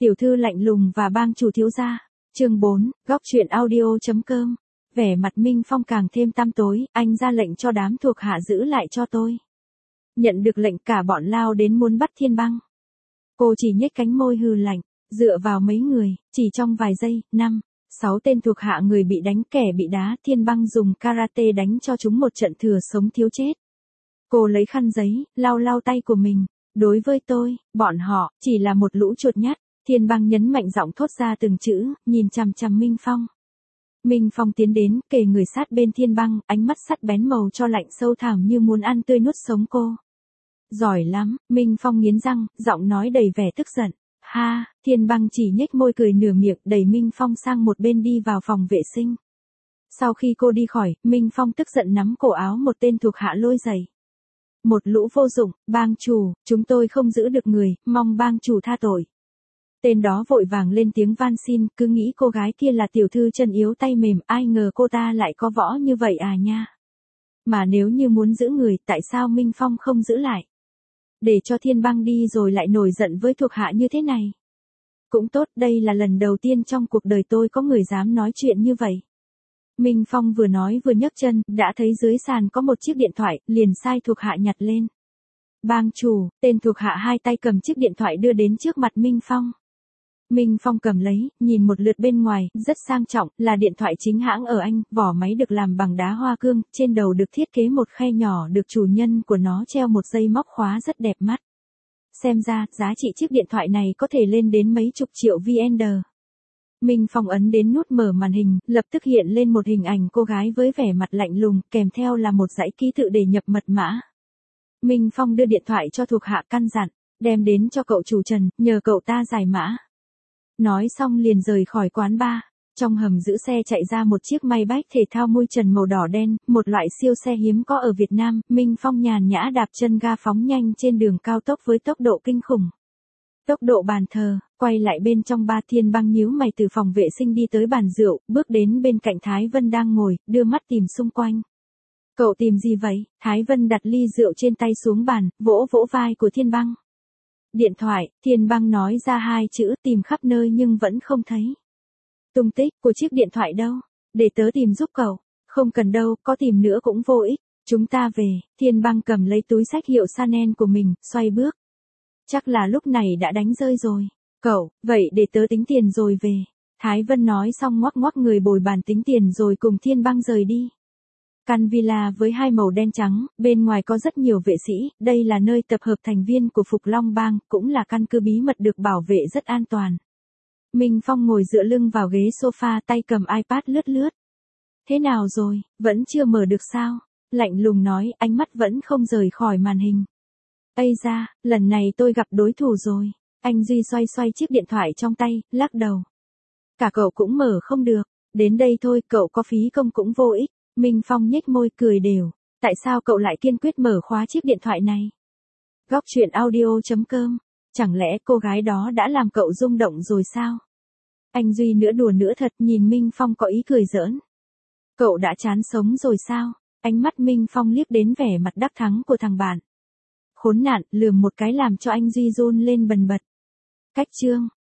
Tiểu thư lạnh lùng và bang chủ thiếu gia. Chương 4, góc truyện audio.com. Vẻ mặt Minh Phong càng thêm tăm tối, anh ra lệnh cho đám thuộc hạ giữ lại cho tôi. Nhận được lệnh cả bọn lao đến muốn bắt Thiên Băng. Cô chỉ nhếch cánh môi hừ lạnh, dựa vào mấy người, chỉ trong vài giây, 5, 6 tên thuộc hạ người bị đánh kẻ bị đá, Thiên Băng dùng karate đánh cho chúng một trận thừa sống thiếu chết. Cô lấy khăn giấy, lau lau tay của mình. Đối với tôi, bọn họ chỉ là một lũ chuột nhắt. Thiên Băng nhấn mạnh giọng thốt ra từng chữ, nhìn chằm chằm Minh Phong. Minh Phong tiến đến, kề người sát bên Thiên Băng, ánh mắt sắt bén màu cho lạnh sâu thẳm như muốn ăn tươi nuốt sống cô. Giỏi lắm, Minh Phong nghiến răng, giọng nói đầy vẻ tức giận. Ha, Thiên Băng chỉ nhếch môi cười nửa miệng, đẩy Minh Phong sang một bên đi vào phòng vệ sinh. Sau khi cô đi khỏi, Minh Phong tức giận nắm cổ áo một tên thuộc hạ lôi dậy. Một lũ vô dụng, bang chủ, chúng tôi không giữ được người, mong bang chủ tha tội. Tên đó vội vàng lên tiếng van xin, cứ nghĩ cô gái kia là tiểu thư chân yếu tay mềm, ai ngờ cô ta lại có võ như vậy à nha. Mà nếu như muốn giữ người, tại sao Minh Phong không giữ lại? Để cho Thiên Băng đi rồi lại nổi giận với thuộc hạ như thế này. Cũng tốt, đây là lần đầu tiên trong cuộc đời tôi có người dám nói chuyện như vậy. Minh Phong vừa nói vừa nhấc chân, đã thấy dưới sàn có một chiếc điện thoại, liền sai thuộc hạ nhặt lên. Bang chủ, tên thuộc hạ hai tay cầm chiếc điện thoại đưa đến trước mặt Minh Phong. Minh Phong cầm lấy, nhìn một lượt bên ngoài, rất sang trọng, là điện thoại chính hãng ở Anh, vỏ máy được làm bằng đá hoa cương, trên đầu được thiết kế một khe nhỏ được chủ nhân của nó treo một dây móc khóa rất đẹp mắt. Xem ra, giá trị chiếc điện thoại này có thể lên đến mấy chục triệu VN. Minh Phong ấn đến nút mở màn hình, lập tức hiện lên một hình ảnh cô gái với vẻ mặt lạnh lùng, kèm theo là một dãy ký tự để nhập mật mã. Minh Phong đưa điện thoại cho thuộc hạ căn dặn, đem đến cho cậu chủ Trần, nhờ cậu ta giải mã. Nói xong liền rời khỏi quán bar. Trong hầm giữ xe chạy ra một chiếc Maybach thể thao mui trần màu đỏ đen, một loại siêu xe hiếm có ở Việt Nam. Minh Phong nhàn nhã đạp chân ga phóng nhanh trên đường cao tốc với tốc độ kinh khủng. Tốc độ bàn thờ, quay lại bên trong ba. Thiên Băng nhíu mày từ phòng vệ sinh đi tới bàn rượu, bước đến bên cạnh Thái Vân đang ngồi, đưa mắt tìm xung quanh. Cậu tìm gì vậy? Thái Vân đặt ly rượu trên tay xuống bàn, vỗ vỗ vai của Thiên Băng. Điện thoại, Thiên Băng nói ra hai chữ, tìm khắp nơi nhưng vẫn không thấy. Tung tích của chiếc điện thoại đâu? Để tớ tìm giúp cậu. Không cần đâu, có tìm nữa cũng vô ích. Chúng ta về. Thiên Băng cầm lấy túi xách hiệu Chanel của mình, xoay bước. Chắc là lúc này đã đánh rơi rồi. Cậu, vậy để tớ tính tiền rồi về. Thái Vân nói xong ngoắc ngoắc người bồi bàn tính tiền rồi cùng Thiên Băng rời đi. Căn villa với hai màu đen trắng, bên ngoài có rất nhiều vệ sĩ, đây là nơi tập hợp thành viên của Phục Long Bang, cũng là căn cứ bí mật được bảo vệ rất an toàn. Minh Phong ngồi dựa lưng vào ghế sofa, tay cầm iPad lướt lướt. Thế nào rồi, vẫn chưa mở được sao? Lạnh lùng nói, ánh mắt vẫn không rời khỏi màn hình. Ây da, lần này tôi gặp đối thủ rồi. Anh Duy xoay xoay chiếc điện thoại trong tay, lắc đầu. Cả cậu cũng mở không được, đến đây thôi, cậu có phí công cũng vô ích. Minh Phong nhếch môi cười đều. Tại sao cậu lại kiên quyết mở khóa chiếc điện thoại này? Góc truyện audio.com. Chẳng lẽ cô gái đó đã làm cậu rung động rồi sao? Anh Duy nữa đùa nữa thật, nhìn Minh Phong có ý cười giỡn. Cậu đã chán sống rồi sao? Ánh mắt Minh Phong liếc đến vẻ mặt đắc thắng của thằng bạn. Khốn nạn, lườm một cái làm cho anh Duy run lên bần bật. Cách chương.